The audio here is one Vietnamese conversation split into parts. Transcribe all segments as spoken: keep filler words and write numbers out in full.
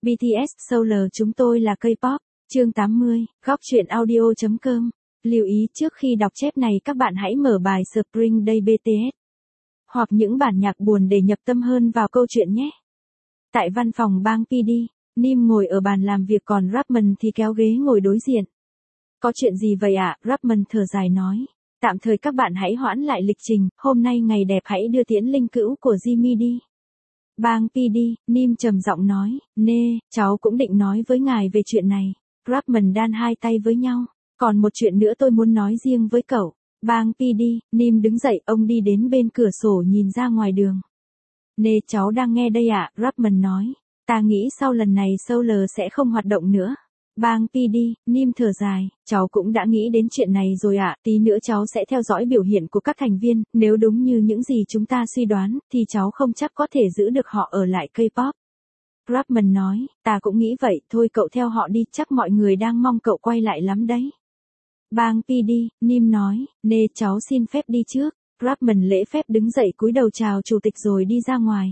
bê tê ét Solar chúng tôi là K-pop, chương tám mươi, góc truyện audio.com. Lưu ý trước khi đọc chép này các bạn hãy mở bài Spring Day bê tê ét hoặc những bản nhạc buồn để nhập tâm hơn vào câu chuyện nhé. Tại văn phòng bang pê đê, Nim ngồi ở bàn làm việc còn Rapman thì kéo ghế ngồi đối diện. Có chuyện gì vậy ạ? À? Rapman thở dài nói. Tạm thời các bạn hãy hoãn lại lịch trình, hôm nay ngày đẹp hãy đưa tiễn linh cữu của Jimmy đi. Bang pê đê, Nim trầm giọng nói, nê, cháu cũng định nói với ngài về chuyện này. Rapman đan hai tay với nhau, còn một chuyện nữa tôi muốn nói riêng với cậu. Bang pê đê, Nim đứng dậy, ông đi đến bên cửa sổ nhìn ra ngoài đường. Nê, cháu đang nghe đây ạ, à? Rapman nói, ta nghĩ sau lần này Solar sẽ không hoạt động nữa. Bang pê đê, Nim thở dài, cháu cũng đã nghĩ đến chuyện này rồi ạ, à, tí nữa cháu sẽ theo dõi biểu hiện của các thành viên, nếu đúng như những gì chúng ta suy đoán, thì cháu không chắc có thể giữ được họ ở lại K-pop. Rapman nói, ta cũng nghĩ vậy, thôi cậu theo họ đi, chắc mọi người đang mong cậu quay lại lắm đấy. Bang pê đê, Nim nói, nê cháu xin phép đi trước. Rapman lễ phép đứng dậy cúi đầu chào chủ tịch rồi đi ra ngoài.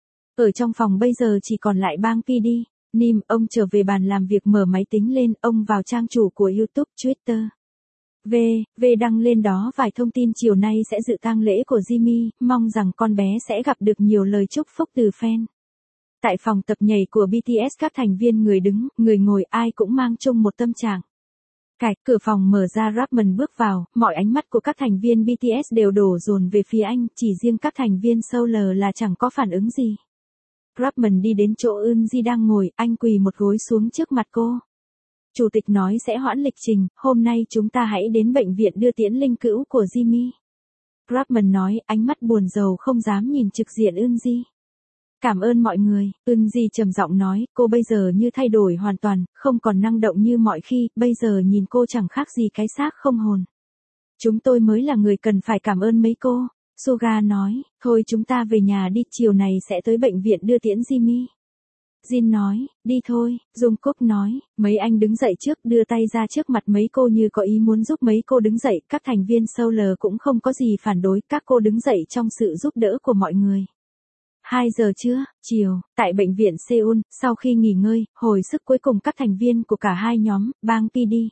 Ở trong phòng bây giờ chỉ còn lại Bang pê đê. Nim, ông trở về bàn làm việc mở máy tính lên, ông vào trang chủ của YouTube, Twitter. V, V đăng lên đó vài thông tin chiều nay sẽ dự tang lễ của Jimmy, mong rằng con bé sẽ gặp được nhiều lời chúc phúc từ fan. Tại phòng tập nhảy của bê tê ét các thành viên người đứng, người ngồi ai cũng mang chung một tâm trạng. Cạch, cửa phòng mở ra Rapman bước vào, mọi ánh mắt của các thành viên bê tê ét đều đổ dồn về phía anh, chỉ riêng các thành viên Solar là chẳng có phản ứng gì. Rapman đi đến chỗ Eunji đang ngồi, anh quỳ một gối xuống trước mặt cô. Chủ tịch nói sẽ hoãn lịch trình, hôm nay chúng ta hãy đến bệnh viện đưa tiễn linh cữu của Jimmy. Rapman nói, ánh mắt buồn rầu không dám nhìn trực diện Eunji. Cảm ơn mọi người, Eunji trầm giọng nói, cô bây giờ như thay đổi hoàn toàn, không còn năng động như mọi khi, bây giờ nhìn cô chẳng khác gì cái xác không hồn. Chúng tôi mới là người cần phải cảm ơn mấy cô. Suga nói, thôi chúng ta về nhà đi, chiều này sẽ tới bệnh viện đưa tiễn Jimmy. Jin nói, đi thôi, Jungkook nói, mấy anh đứng dậy trước đưa tay ra trước mặt mấy cô như có ý muốn giúp mấy cô đứng dậy, các thành viên Solar cũng không có gì phản đối, các cô đứng dậy trong sự giúp đỡ của mọi người. hai giờ trưa, chiều, tại bệnh viện Seoul, sau khi nghỉ ngơi, hồi sức cuối cùng các thành viên của cả hai nhóm, Bang pê đê,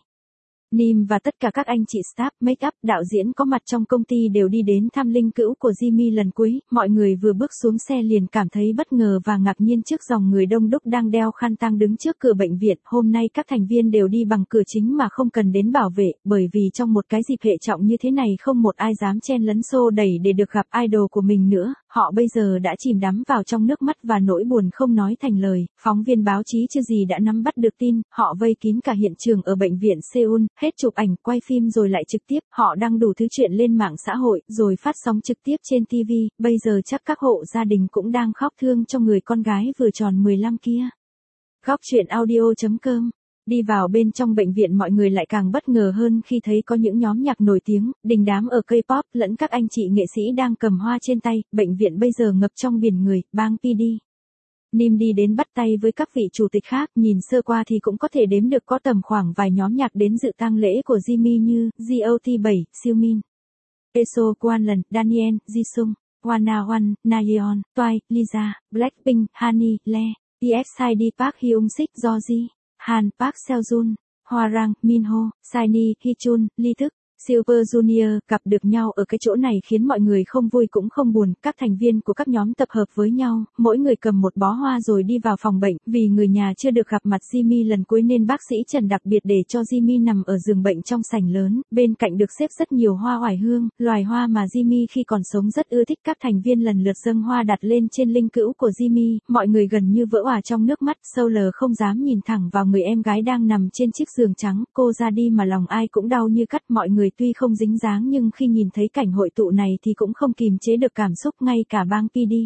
Nim và tất cả các anh chị staff, make-up, đạo diễn có mặt trong công ty đều đi đến thăm linh cữu của Jimmy lần cuối, mọi người vừa bước xuống xe liền cảm thấy bất ngờ và ngạc nhiên trước dòng người đông đúc đang đeo khăn tang đứng trước cửa bệnh viện, hôm nay các thành viên đều đi bằng cửa chính mà không cần đến bảo vệ, bởi vì trong một cái dịp hệ trọng như thế này không một ai dám chen lấn xô đẩy để được gặp idol của mình nữa, họ bây giờ đã chìm đắm vào trong nước mắt và nỗi buồn không nói thành lời, phóng viên báo chí chưa gì đã nắm bắt được tin, họ vây kín cả hiện trường ở bệnh viện Seoul. Hết chụp ảnh, quay phim rồi lại trực tiếp, họ đăng đủ thứ chuyện lên mạng xã hội, rồi phát sóng trực tiếp trên ti vi, bây giờ chắc các hộ gia đình cũng đang khóc thương cho người con gái vừa tròn mười lăm kia. Góc truyện audio.com. Đi vào bên trong bệnh viện mọi người lại càng bất ngờ hơn khi thấy có những nhóm nhạc nổi tiếng, đình đám ở K-pop, lẫn các anh chị nghệ sĩ đang cầm hoa trên tay, bệnh viện bây giờ ngập trong biển người, Bang pê đê. Nim đi đến bắt tay với các vị chủ tịch khác, nhìn sơ qua thì cũng có thể đếm được có tầm khoảng vài nhóm nhạc đến dự tang lễ của Jimmy như giê o tê bảy, Seomin, EXO, Kwanlan, Daniel, Jisung, Wana One, Nayeon, Twice, Lisa, Blackpink, Honey, Le, e ích i đê, Park Hyung Sik, Joji, Han, Park Seojun, Hwarang, Minho, Shiny, Hichun, Lee Thức, Super Junior gặp được nhau ở cái chỗ này khiến mọi người không vui cũng không buồn, các thành viên của các nhóm tập hợp với nhau, mỗi người cầm một bó hoa rồi đi vào phòng bệnh, vì người nhà chưa được gặp mặt Jimmy lần cuối nên bác sĩ Trần đặc biệt để cho Jimmy nằm ở giường bệnh trong sảnh lớn, bên cạnh được xếp rất nhiều hoa oải hương, loài hoa mà Jimmy khi còn sống rất ưa thích, các thành viên lần lượt dâng hoa đặt lên trên linh cữu của Jimmy, mọi người gần như vỡ òa trong nước mắt, Solar không dám nhìn thẳng vào người em gái đang nằm trên chiếc giường trắng, cô ra đi mà lòng ai cũng đau như cắt, mọi người tuy không dính dáng nhưng khi nhìn thấy cảnh hội tụ này thì cũng không kìm chế được cảm xúc, ngay cả Bang pê đê.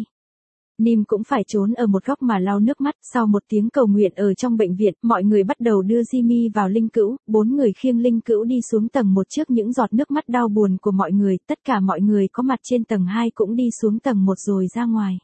Nim cũng phải trốn ở một góc mà lau nước mắt, sau một tiếng cầu nguyện ở trong bệnh viện, mọi người bắt đầu đưa Jimmy vào linh cữu, bốn người khiêng linh cữu đi xuống tầng một trước những giọt nước mắt đau buồn của mọi người, tất cả mọi người có mặt trên tầng hai cũng đi xuống tầng một rồi ra ngoài.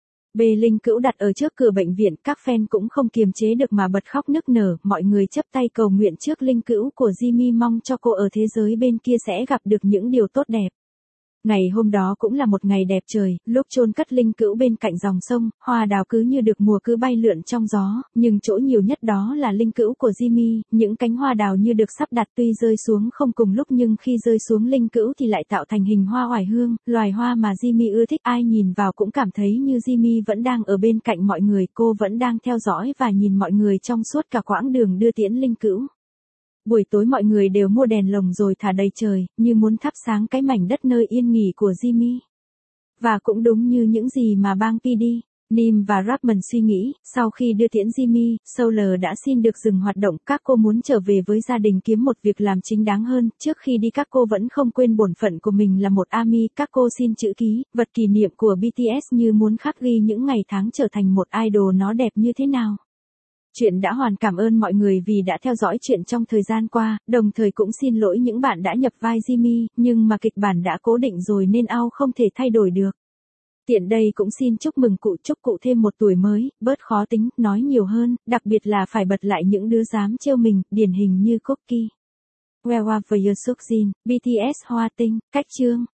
Bê linh cữu đặt ở trước cửa bệnh viện, các fan cũng không kiềm chế được mà bật khóc nức nở, mọi người chắp tay cầu nguyện trước linh cữu của Jimmy mong cho cô ở thế giới bên kia sẽ gặp được những điều tốt đẹp. Ngày hôm đó cũng là một ngày đẹp trời, lúc chôn cất linh cữu bên cạnh dòng sông, hoa đào cứ như được mùa cứ bay lượn trong gió, nhưng chỗ nhiều nhất đó là linh cữu của Jimmy, những cánh hoa đào như được sắp đặt tuy rơi xuống không cùng lúc nhưng khi rơi xuống linh cữu thì lại tạo thành hình hoa oải hương, loài hoa mà Jimmy ưa thích, ai nhìn vào cũng cảm thấy như Jimmy vẫn đang ở bên cạnh mọi người, cô vẫn đang theo dõi và nhìn mọi người trong suốt cả quãng đường đưa tiễn linh cữu. Buổi tối mọi người đều mua đèn lồng rồi thả đầy trời, như muốn thắp sáng cái mảnh đất nơi yên nghỉ của Jimmy. Và cũng đúng như những gì mà bang pê đê, Nim và Rathman suy nghĩ, sau khi đưa tiễn Jimmy, Solar đã xin được dừng hoạt động, các cô muốn trở về với gia đình kiếm một việc làm chính đáng hơn, trước khi đi các cô vẫn không quên bổn phận của mình là một ARMY, các cô xin chữ ký, vật kỷ niệm của bê tê ét như muốn khắc ghi những ngày tháng trở thành một idol nó đẹp như thế nào. Chuyện đã hoàn cảm ơn mọi người vì đã theo dõi chuyện trong thời gian qua, đồng thời cũng xin lỗi những bạn đã nhập vai Jimmy, nhưng mà kịch bản đã cố định rồi nên ao không thể thay đổi được. Tiện đây cũng xin chúc mừng cụ, chúc cụ thêm một tuổi mới, bớt khó tính, nói nhiều hơn, đặc biệt là phải bật lại những đứa dám trêu mình, điển hình như Cookie. Where are your Sukjin, bê tê ét Hoa Tinh, cách chương.